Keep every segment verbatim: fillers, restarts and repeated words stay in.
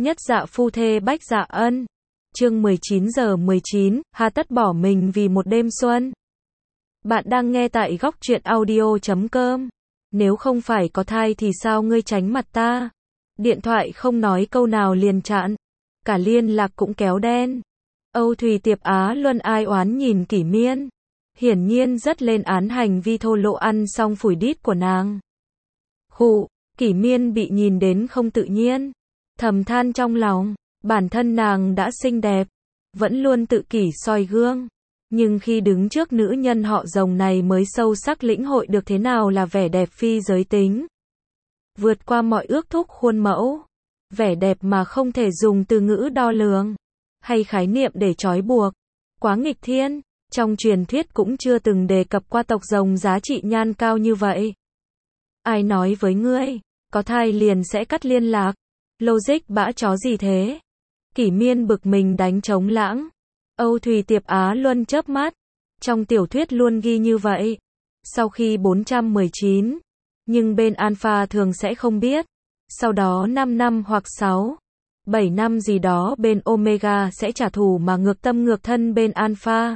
Nhất dạ phu thê bách dạ ân. Chương mười chín giờ mười chín, hà tất bỏ mình vì một đêm xuân. Bạn đang nghe tại góc truyện audio chấm com. Nếu không phải có thai thì sao ngươi tránh mặt ta? Điện thoại không nói câu nào liền chặn. Cả liên lạc cũng kéo đen. Âu Thùy Tiệp Á Luân ai oán nhìn Kỷ Miên. Hiển nhiên rất lên án hành vi thô lỗ ăn xong phủi đít của nàng. Khụ, Kỷ Miên bị nhìn đến không tự nhiên. Thầm than trong lòng, bản thân nàng đã xinh đẹp, vẫn luôn tự kỷ soi gương. Nhưng khi đứng trước nữ nhân họ Rồng này mới sâu sắc lĩnh hội được thế nào là vẻ đẹp phi giới tính. Vượt qua mọi ước thúc khuôn mẫu. Vẻ đẹp mà không thể dùng từ ngữ đo lường, hay khái niệm để trói buộc. Quá nghịch thiên, trong truyền thuyết cũng chưa từng đề cập qua tộc Rồng giá trị nhan cao như vậy. Ai nói với ngươi, có thai liền sẽ cắt liên lạc? Logic bã chó gì thế? Kỷ Miên bực mình đánh trống lãng. Âu Thùy Tiệp Á Luân chớp mắt. Trong tiểu thuyết luôn ghi như vậy. Sau khi bốn trăm mười chín, nhưng bên Alpha thường sẽ không biết. Sau đó năm năm hoặc sáu, bảy năm gì đó bên Omega sẽ trả thù mà ngược tâm ngược thân bên Alpha.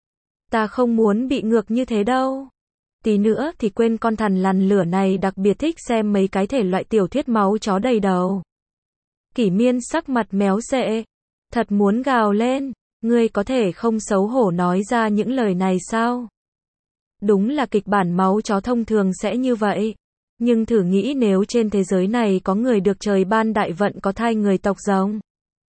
Ta không muốn bị ngược như thế đâu. Tí nữa thì quên con thằn lằn lửa này đặc biệt thích xem mấy cái thể loại tiểu thuyết máu chó đầy đầu. Kỷ Miên sắc mặt méo xệ. Thật muốn gào lên. Ngươi có thể không xấu hổ nói ra những lời này sao? Đúng là kịch bản máu chó thông thường sẽ như vậy. Nhưng thử nghĩ nếu trên thế giới này có người được trời ban đại vận có thai người tộc Rồng.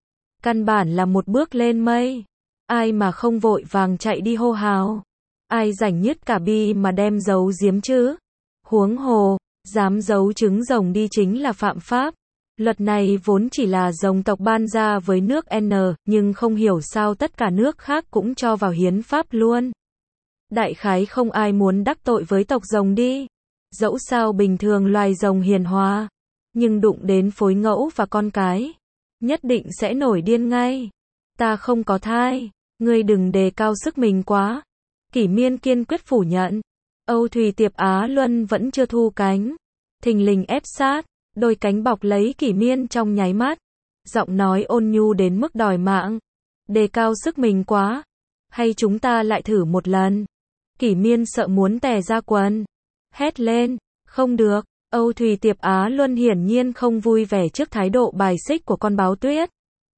Căn bản là một bước lên mây. Ai mà không vội vàng chạy đi hô hào. Ai rảnh nhất cả bi mà đem giấu giếm chứ? Huống hồ, dám giấu trứng rồng đi chính là phạm pháp. Luật này vốn chỉ là Rồng tộc ban ra với nước N, nhưng không hiểu sao tất cả nước khác cũng cho vào hiến pháp luôn. Đại khái không ai muốn đắc tội với tộc Rồng đi. Dẫu sao bình thường loài rồng hiền hòa, nhưng đụng đến phối ngẫu và con cái, nhất định sẽ nổi điên ngay. Ta không có thai, ngươi đừng đề cao sức mình quá. Kỷ Miên kiên quyết phủ nhận. Âu Thùy Tiệp Á Luân vẫn chưa thu cánh. Thình lình ép sát, đôi cánh bọc lấy Kỷ Miên trong nháy mắt. Giọng nói ôn nhu đến mức đòi mạng. Đề cao sức mình quá. Hay chúng ta lại thử một lần. Kỷ Miên sợ muốn tè ra quần. Hét lên, không được. Âu Thùy Tiệp Á Luân hiển nhiên không vui vẻ trước thái độ bài xích của con báo tuyết.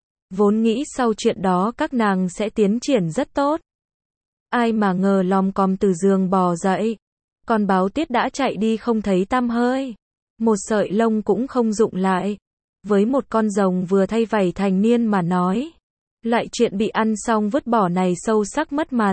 Vốn nghĩ sau chuyện đó các nàng sẽ tiến triển rất tốt. Ai mà ngờ lom com từ giường bò dậy. Con báo tuyết đã chạy đi không thấy tăm hơi. Một sợi lông cũng không dụng lại. Với một con rồng vừa thay vảy thành niên mà nói. Lại chuyện bị ăn xong vứt bỏ này sâu sắc mất mặt.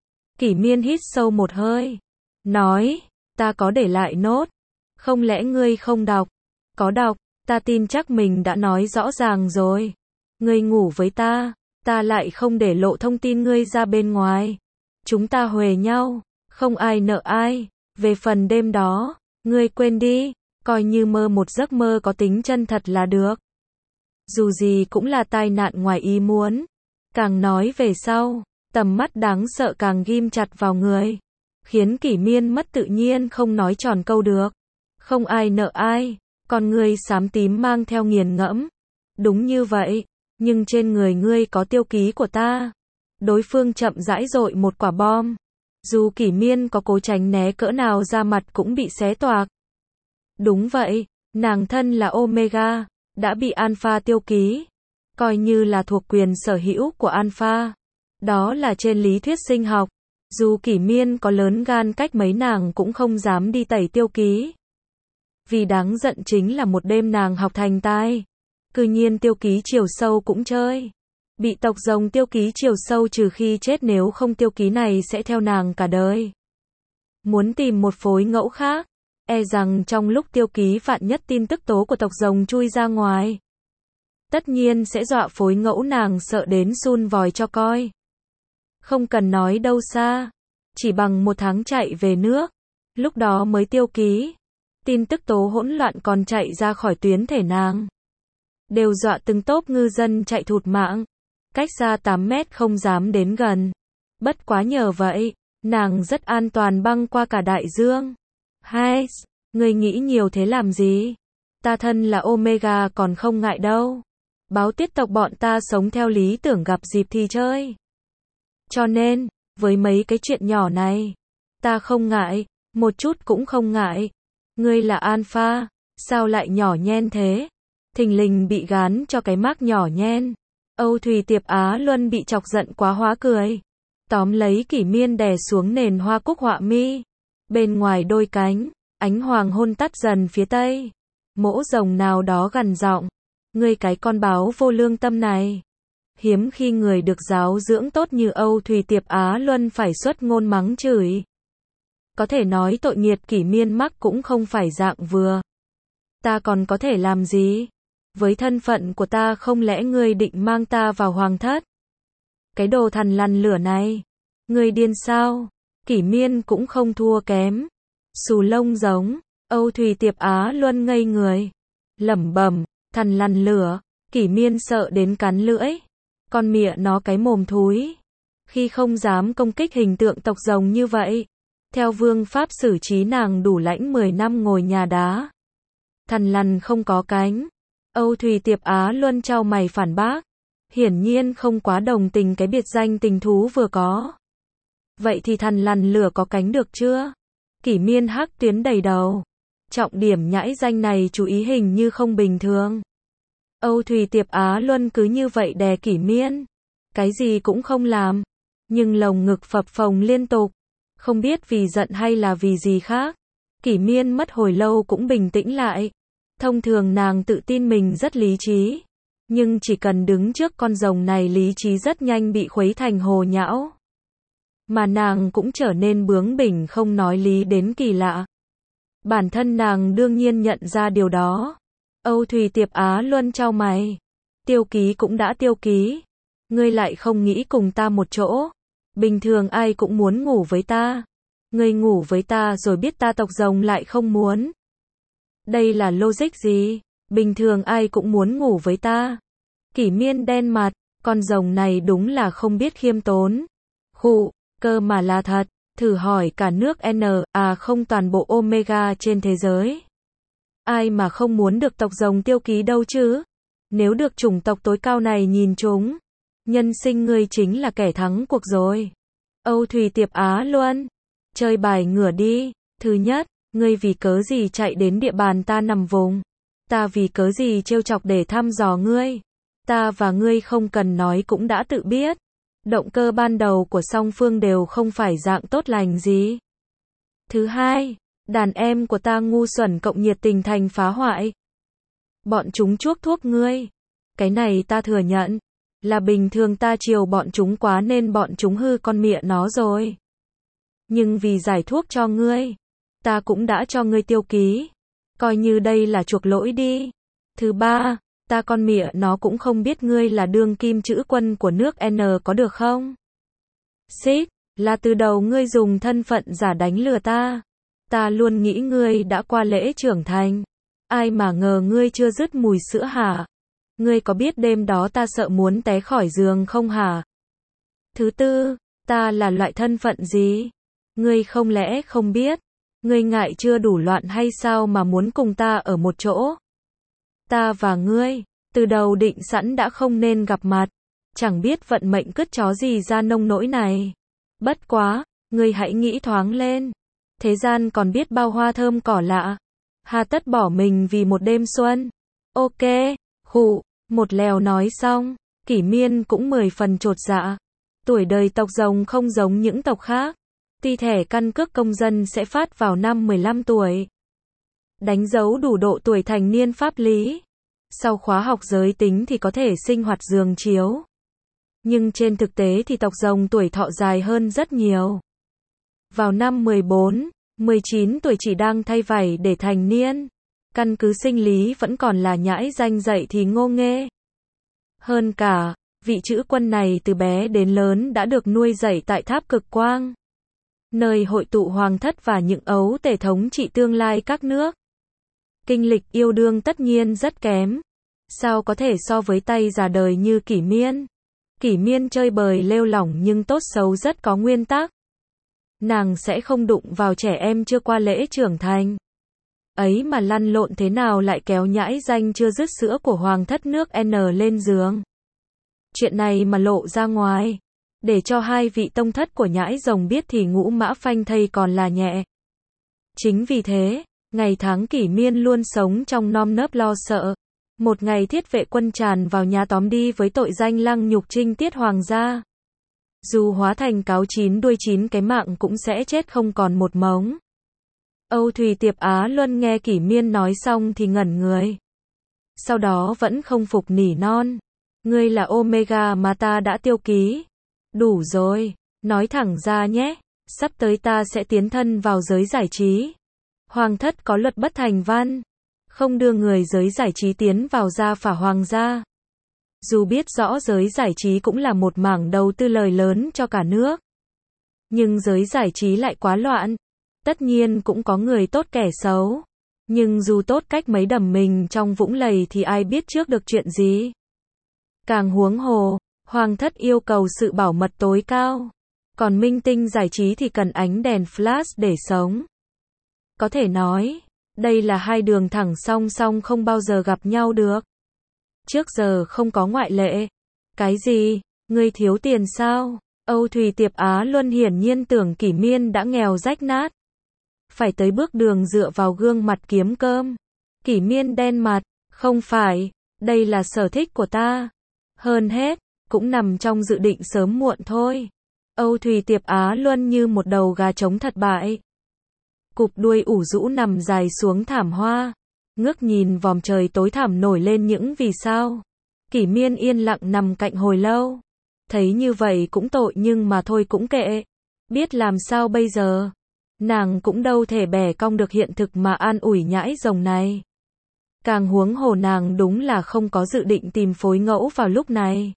Kỷ Miên hít sâu một hơi. Nói, ta có để lại nốt. Không lẽ ngươi không đọc? Có đọc, ta tin chắc mình đã nói rõ ràng rồi. Ngươi ngủ với ta, ta lại không để lộ thông tin ngươi ra bên ngoài. Chúng ta huề nhau, không ai nợ ai. Về phần đêm đó, ngươi quên đi, coi như mơ một giấc mơ có tính chân thật là được. Dù gì cũng là tai nạn ngoài ý muốn. Càng nói về sau, tầm mắt đáng sợ càng ghim chặt vào người. Khiến Kỷ Miên mất tự nhiên không nói tròn câu được. Không ai nợ ai, còn ngươi xám tím mang theo nghiền ngẫm. Đúng như vậy, nhưng trên người ngươi có tiêu ký của ta. Đối phương chậm rãi dội một quả bom. Dù Kỷ Miên có cố tránh né cỡ nào da mặt cũng bị xé toạc. Đúng vậy, nàng thân là Omega, đã bị Alpha tiêu ký. Coi như là thuộc quyền sở hữu của Alpha. Đó là trên lý thuyết sinh học. Dù Kỷ Miên có lớn gan cách mấy nàng cũng không dám đi tẩy tiêu ký. Vì đáng giận chính là một đêm nàng học thành tai. Cư nhiên tiêu ký chiều sâu cũng chơi. Bị tộc Rồng tiêu ký chiều sâu trừ khi chết, nếu không tiêu ký này sẽ theo nàng cả đời. Muốn tìm một phối ngẫu khác, e rằng trong lúc tiêu ký vạn nhất tin tức tố của tộc Rồng chui ra ngoài. Tất nhiên sẽ dọa phối ngẫu nàng sợ đến sun vòi cho coi. Không cần nói đâu xa, chỉ bằng một tháng chạy về nước, lúc đó mới tiêu ký. Tin tức tố hỗn loạn còn chạy ra khỏi tuyến thể nàng. Đều dọa từng tốp ngư dân chạy thụt mạng. Cách xa tám mét không dám đến gần. Bất quá nhờ vậy, nàng rất an toàn băng qua cả đại dương. Hai, ngươi nghĩ nhiều thế làm gì? Ta thân là Omega còn không ngại đâu. Báo tiết tộc bọn ta sống theo lý tưởng gặp dịp thì chơi. Cho nên, với mấy cái chuyện nhỏ này, ta không ngại, một chút cũng không ngại. Ngươi là alpha, sao lại nhỏ nhen thế? Thình lình bị gán cho cái mác nhỏ nhen. Âu Thùy Tiệp Á Luân bị chọc giận quá hóa cười. Tóm lấy Kỷ Miên đè xuống nền hoa cúc họa mi. Bên ngoài đôi cánh, ánh hoàng hôn tắt dần phía tây. Mỗ rồng nào đó gằn giọng, ngươi cái con báo vô lương tâm này. Hiếm khi người được giáo dưỡng tốt như Âu Thùy Tiệp Á Luân phải xuất ngôn mắng chửi. Có thể nói tội nghiệt Kỷ Miên mắc cũng không phải dạng vừa. Ta còn có thể làm gì? Với thân phận của ta không lẽ ngươi định mang ta vào hoàng thất? Cái đồ thằn lằn lửa này. Ngươi điên sao? Kỷ Miên cũng không thua kém. Xù lông giống. Âu Thùy Tiệp Á Luân ngây người. Lẩm bẩm, thằn lằn lửa. Kỷ Miên sợ đến cắn lưỡi. Con mịa nó cái mồm thúi. Khi không dám công kích hình tượng tộc rồng như vậy. Theo vương pháp xử trí nàng đủ lãnh mười năm ngồi nhà đá. Thằn lằn không có cánh. Âu Thùy Tiệp Á Luân chau mày phản bác. Hiển nhiên không quá đồng tình cái biệt danh tình thú vừa có. Vậy thì thằn lằn lửa có cánh được chưa? Kỷ Miên hắc tuyến đầy đầu. Trọng điểm nhãi danh này chú ý hình như không bình thường. Âu Thùy Tiệp Á Luân cứ như vậy đè Kỷ Miên. Cái gì cũng không làm. Nhưng lồng ngực phập phồng liên tục. Không biết vì giận hay là vì gì khác. Kỷ Miên mất hồi lâu cũng bình tĩnh lại. Thông thường nàng tự tin mình rất lý trí. Nhưng chỉ cần đứng trước con rồng này lý trí rất nhanh bị khuấy thành hồ nhão. Mà nàng cũng trở nên bướng bỉnh không nói lý đến kỳ lạ. Bản thân nàng đương nhiên nhận ra điều đó. Âu Thùy Tiệp Á Luân chau mày. Tiêu ký cũng đã tiêu ký. Ngươi lại không nghĩ cùng ta một chỗ. Bình thường ai cũng muốn ngủ với ta. Ngươi ngủ với ta rồi biết ta tộc rồng lại không muốn. Đây là logic gì? Bình thường ai cũng muốn ngủ với ta. Kỷ Miên đen mặt, con rồng này đúng là không biết khiêm tốn. Khụ, cơ mà là thật, thử hỏi cả nước N, à không toàn bộ Omega trên thế giới. Ai mà không muốn được tộc rồng tiêu ký đâu chứ? Nếu được chủng tộc tối cao này nhìn chúng, nhân sinh ngươi chính là kẻ thắng cuộc rồi. Âu Thùy Tiệp Á Luân, chơi bài ngửa đi. Thứ nhất, ngươi vì cớ gì chạy đến địa bàn ta nằm vùng? Ta vì cớ gì trêu chọc để thăm dò ngươi? Ta và ngươi không cần nói cũng đã tự biết. Động cơ ban đầu của song phương đều không phải dạng tốt lành gì. Thứ hai, đàn em của ta ngu xuẩn cộng nhiệt tình thành phá hoại. Bọn chúng chuốc thuốc ngươi. Cái này ta thừa nhận. Là bình thường ta chiều bọn chúng quá nên bọn chúng hư con mịa nó rồi. Nhưng vì giải thuốc cho ngươi, ta cũng đã cho ngươi tiêu ký. Coi như đây là chuộc lỗi đi. Thứ ba, ta con mịa nó cũng không biết ngươi là đương kim chữ quân của nước N có được không? Xích, là từ đầu ngươi dùng thân phận giả đánh lừa ta. Ta luôn nghĩ ngươi đã qua lễ trưởng thành. Ai mà ngờ ngươi chưa dứt mùi sữa hả? Ngươi có biết đêm đó ta sợ muốn té khỏi giường không hả? Thứ tư, ta là loại thân phận gì? Ngươi không lẽ không biết? Ngươi ngại chưa đủ loạn hay sao mà muốn cùng ta ở một chỗ? Ta và ngươi, từ đầu định sẵn đã không nên gặp mặt. Chẳng biết vận mệnh cứt chó gì ra nông nỗi này. Bất quá, ngươi hãy nghĩ thoáng lên. Thế gian còn biết bao hoa thơm cỏ lạ. Hà tất bỏ mình vì một đêm xuân. Ok, khụ, một lèo nói xong, Kỷ Miên cũng mười phần chột dạ. Tuổi đời tộc rồng không giống những tộc khác. Ti thẻ căn cước công dân sẽ phát vào năm mười lăm tuổi. Đánh dấu đủ độ tuổi thành niên pháp lý. Sau khóa học giới tính thì có thể sinh hoạt giường chiếu. Nhưng trên thực tế thì tộc rồng tuổi thọ dài hơn rất nhiều. Vào năm mười bốn, mười chín tuổi chỉ đang thay vảy để thành niên. Căn cứ sinh lý vẫn còn là nhãi danh dạy thì ngô nghê. Hơn cả, vị chữ quân này từ bé đến lớn đã được nuôi dạy tại Tháp Cực Quang. Nơi hội tụ hoàng thất và những ấu tể thống trị tương lai các nước. Kinh lịch yêu đương tất nhiên rất kém. Sao có thể so với tay già đời như Kỷ Miên? Kỷ Miên chơi bời lêu lỏng nhưng tốt xấu rất có nguyên tắc. Nàng sẽ không đụng vào trẻ em chưa qua lễ trưởng thành. Ấy mà lăn lộn thế nào lại kéo nhãi danh chưa dứt sữa của hoàng thất nước N lên giường. Chuyện này mà lộ ra ngoài, để cho hai vị tông thất của nhãi rồng biết thì ngũ mã phanh thây còn là nhẹ. Chính vì thế, ngày tháng Kỷ Miên luôn sống trong nơm nớp lo sợ. Một ngày thiết vệ quân tràn vào nhà tóm đi với tội danh lăng nhục trinh tiết hoàng gia. Dù hóa thành cáo chín đuôi chín cái mạng cũng sẽ chết không còn một mống. Âu Thùy Tiệp Á Luân nghe Kỷ Miên nói xong thì ngẩn người. Sau đó vẫn không phục nỉ non. Ngươi là Omega mà ta đã tiêu ký. Đủ rồi, nói thẳng ra nhé. Sắp tới ta sẽ tiến thân vào giới giải trí. Hoàng thất có luật bất thành văn. Không đưa người giới giải trí tiến vào gia phả hoàng gia. Dù biết rõ giới giải trí cũng là một mảng đầu tư lời lớn cho cả nước. Nhưng giới giải trí lại quá loạn. Tất nhiên cũng có người tốt kẻ xấu. Nhưng dù tốt cách mấy đầm mình trong vũng lầy thì ai biết trước được chuyện gì. Càng huống hồ, hoàng thất yêu cầu sự bảo mật tối cao. Còn minh tinh giải trí thì cần ánh đèn flash để sống. Có thể nói, đây là hai đường thẳng song song không bao giờ gặp nhau được. Trước giờ không có ngoại lệ. Cái gì? Ngươi thiếu tiền sao? Âu Thùy Tiệp Á Luân hiển nhiên tưởng Kỷ Miên đã nghèo rách nát. Phải tới bước đường dựa vào gương mặt kiếm cơm. Kỷ Miên đen mặt. Không phải, đây là sở thích của ta. Hơn hết, cũng nằm trong dự định sớm muộn thôi. Âu Thùy Tiệp Á Luân như một đầu gà trống thất bại. Cụp đuôi ủ rũ nằm dài xuống thảm hoa. Ngước nhìn vòm trời tối thẳm nổi lên những vì sao. Kỷ Miên yên lặng nằm cạnh hồi lâu. Thấy như vậy cũng tội nhưng mà thôi cũng kệ. Biết làm sao bây giờ. Nàng cũng đâu thể bẻ cong được hiện thực mà an ủi nhãi rồng này. Càng huống hồ nàng đúng là không có dự định tìm phối ngẫu vào lúc này.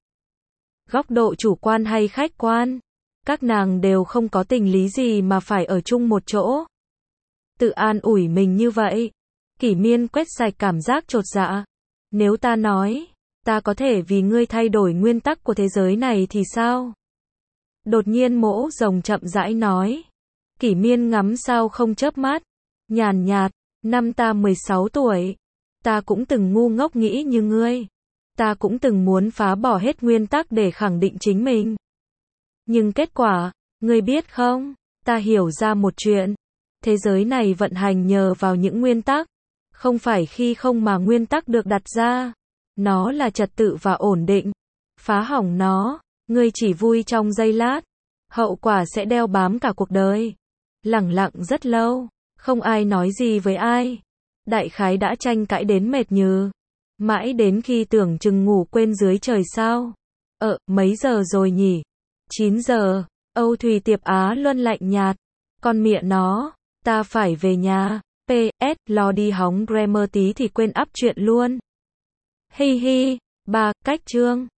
Góc độ chủ quan hay khách quan, các nàng đều không có tình lý gì mà phải ở chung một chỗ. Tự an ủi mình như vậy. Kỷ Miên quét sạch cảm giác chột dạ. Nếu ta nói, ta có thể vì ngươi thay đổi nguyên tắc của thế giới này thì sao? Đột nhiên Mỗ Rồng chậm rãi nói. Kỷ Miên ngắm sao không chớp mắt. Nhàn nhạt, năm ta mười sáu tuổi. Ta cũng từng ngu ngốc nghĩ như ngươi. Ta cũng từng muốn phá bỏ hết nguyên tắc để khẳng định chính mình. Nhưng kết quả, ngươi biết không, ta hiểu ra một chuyện. Thế giới này vận hành nhờ vào những nguyên tắc. Không phải khi không mà nguyên tắc được đặt ra. Nó là trật tự và ổn định. Phá hỏng nó, ngươi chỉ vui trong giây lát. Hậu quả sẽ đeo bám cả cuộc đời. Lẳng lặng rất lâu, không ai nói gì với ai. Đại khái đã tranh cãi đến mệt nhừ. Mãi đến khi tưởng chừng ngủ quên dưới trời sao. Ờ, mấy giờ rồi nhỉ? chín giờ, Âu Thùy Tiệp Á Luân lạnh nhạt. Con mẹ nó, ta phải về nhà. pê ét, lo đi hóng grammar tí thì quên up chuyện luôn. Hi hi, ba, cách chương.